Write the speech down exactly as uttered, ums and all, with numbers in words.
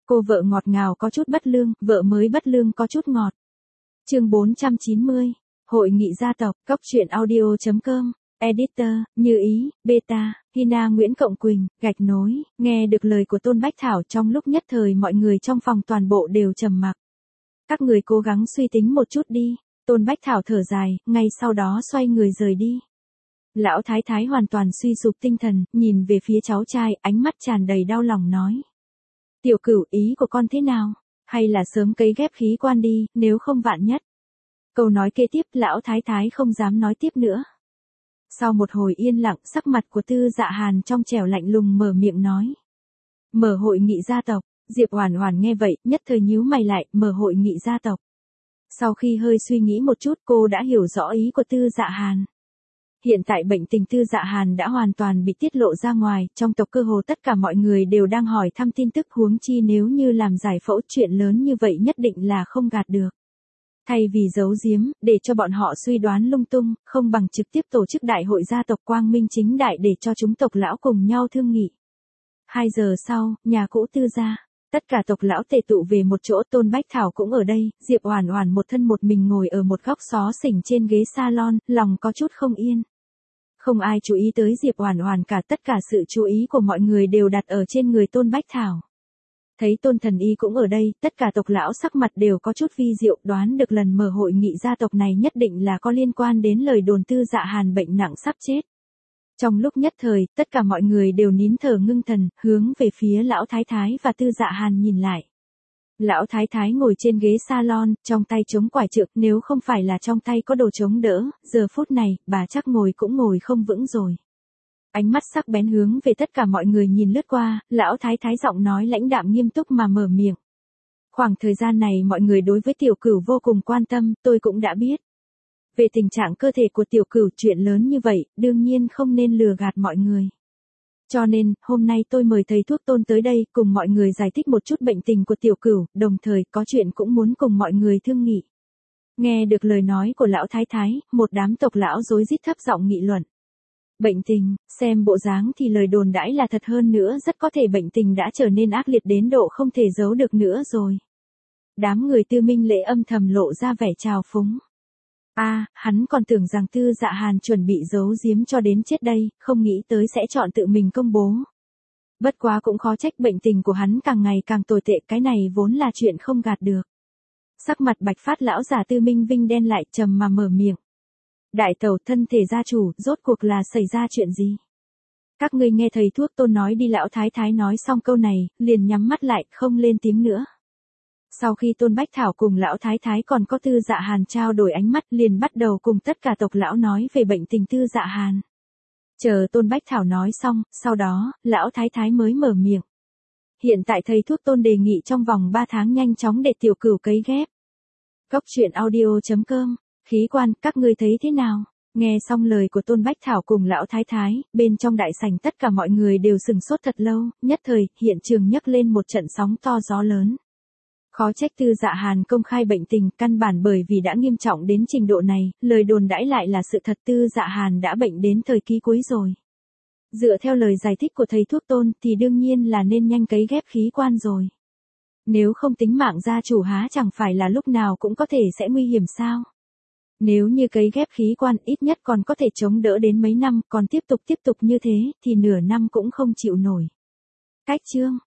Cô vợ ngọt ngào có chút bất lương, vợ mới bất lương có chút ngọt. Chương bốn trăm chín mươi. Hội nghị gia tộc, Cóc truyện audio chấm com. Editor, Như Ý, Beta, Hina Nguyễn Cộng Quỳnh, gạch nối. Nghe được lời của Tôn Bách Thảo, trong lúc nhất thời mọi người trong phòng toàn bộ đều trầm mặc. Các người cố gắng suy tính một chút đi. Tôn Bách Thảo thở dài, ngay sau đó xoay người rời đi. Lão thái thái hoàn toàn suy sụp tinh thần, nhìn về phía cháu trai, ánh mắt tràn đầy đau lòng nói. Tiểu Cửu, ý của con thế nào? Hay là sớm cấy ghép khí quan đi, nếu không vạn nhất. Câu nói kế tiếp lão thái thái không dám nói tiếp nữa. Sau một hồi yên lặng, sắc mặt của Tư Dạ Hàn trong trẻo lạnh lùng mở miệng nói. Mở hội nghị gia tộc. Diệp Oản Oản nghe vậy, nhất thời nhíu mày lại, mở hội nghị gia tộc. Sau khi hơi suy nghĩ một chút, cô đã hiểu rõ ý của Tư Dạ Hàn. Hiện tại bệnh tình Tư Dạ Hàn đã hoàn toàn bị tiết lộ ra ngoài, trong tộc cơ hồ tất cả mọi người đều đang hỏi thăm tin tức, huống chi nếu như làm giải phẫu, chuyện lớn như vậy nhất định là không gạt được. Thay vì giấu giếm, để cho bọn họ suy đoán lung tung, không bằng trực tiếp tổ chức đại hội gia tộc quang minh chính đại để cho chúng tộc lão cùng nhau thương nghị. Hai giờ sau, nhà cũ Tư gia, tất cả tộc lão tề tụ về một chỗ, Tôn Bách Thảo cũng ở đây, Diệp Oản Oản một thân một mình ngồi ở một góc xó xỉnh trên ghế salon, lòng có chút không yên. Không ai chú ý tới Diệp Oản Oản cả, tất cả sự chú ý của mọi người đều đặt ở trên người Tôn Bách Thảo. Thấy Tôn Thần Y cũng ở đây, tất cả tộc lão sắc mặt đều có chút vi diệu, đoán được lần mở hội nghị gia tộc này nhất định là có liên quan đến lời đồn Tư Dạ Hàn bệnh nặng sắp chết. Trong lúc nhất thời, tất cả mọi người đều nín thở ngưng thần, hướng về phía lão thái thái và Tư Dạ Hàn nhìn lại. Lão thái thái ngồi trên ghế salon, trong tay chống quải trượng, nếu không phải là trong tay có đồ chống đỡ, giờ phút này, bà chắc ngồi cũng ngồi không vững rồi. Ánh mắt sắc bén hướng về tất cả mọi người nhìn lướt qua, lão thái thái giọng nói lãnh đạm nghiêm túc mà mở miệng. Khoảng thời gian này mọi người đối với Tiểu Cửu vô cùng quan tâm, tôi cũng đã biết. Về tình trạng cơ thể của Tiểu Cửu, chuyện lớn như vậy, đương nhiên không nên lừa gạt mọi người. Cho nên, hôm nay tôi mời thầy thuốc Tôn tới đây, cùng mọi người giải thích một chút bệnh tình của Tiểu Cửu, đồng thời có chuyện cũng muốn cùng mọi người thương nghị. Nghe được lời nói của lão thái thái, một đám tộc lão rối rít thấp giọng nghị luận. Bệnh tình, xem bộ dáng thì lời đồn đãi là thật, hơn nữa rất có thể bệnh tình đã trở nên ác liệt đến độ không thể giấu được nữa rồi. Đám người Tư Minh Lễ âm thầm lộ ra vẻ trào phúng. A, à, hắn còn tưởng rằng Tư Dạ Hàn chuẩn bị giấu giếm cho đến chết đây, không nghĩ tới sẽ chọn tự mình công bố. Bất quá cũng khó trách bệnh tình của hắn càng ngày càng tồi tệ, cái này vốn là chuyện không gạt được. Sắc mặt bạch phát lão già Tư Minh Vinh đen lại, trầm mà mở miệng. Đại tẩu, thân thể gia chủ, rốt cuộc là xảy ra chuyện gì? Các ngươi nghe thầy thuốc Tôn nói đi. Lão thái thái nói xong câu này, liền nhắm mắt lại, không lên tiếng nữa. Sau khi Tôn Bách Thảo cùng lão thái thái còn có Tư Dạ Hàn trao đổi ánh mắt, liền bắt đầu cùng tất cả tộc lão nói về bệnh tình Tư Dạ Hàn. Chờ Tôn Bách Thảo nói xong, sau đó, lão thái thái mới mở miệng. Hiện tại thầy thuốc Tôn đề nghị trong vòng ba tháng nhanh chóng để Tiểu Cửu cấy ghép. Cóc truyện audio chấm com. Khí quan, các ngươi thấy thế nào? Nghe xong lời của Tôn Bách Thảo cùng lão thái thái, bên trong đại sảnh tất cả mọi người đều sừng sốt thật lâu, nhất thời, hiện trường nhấc lên một trận sóng to gió lớn. Khó trách Tư Dạ Hàn công khai bệnh tình, căn bản bởi vì đã nghiêm trọng đến trình độ này, lời đồn đãi lại là sự thật, Tư Dạ Hàn đã bệnh đến thời kỳ cuối rồi. Dựa theo lời giải thích của thầy thuốc Tôn thì đương nhiên là nên nhanh cấy ghép khí quan rồi. Nếu không tính mạng gia chủ há chẳng phải là lúc nào cũng có thể sẽ nguy hiểm sao? Nếu như cấy ghép khí quan ít nhất còn có thể chống đỡ đến mấy năm, còn tiếp tục tiếp tục như thế thì nửa năm cũng không chịu nổi. Cách chương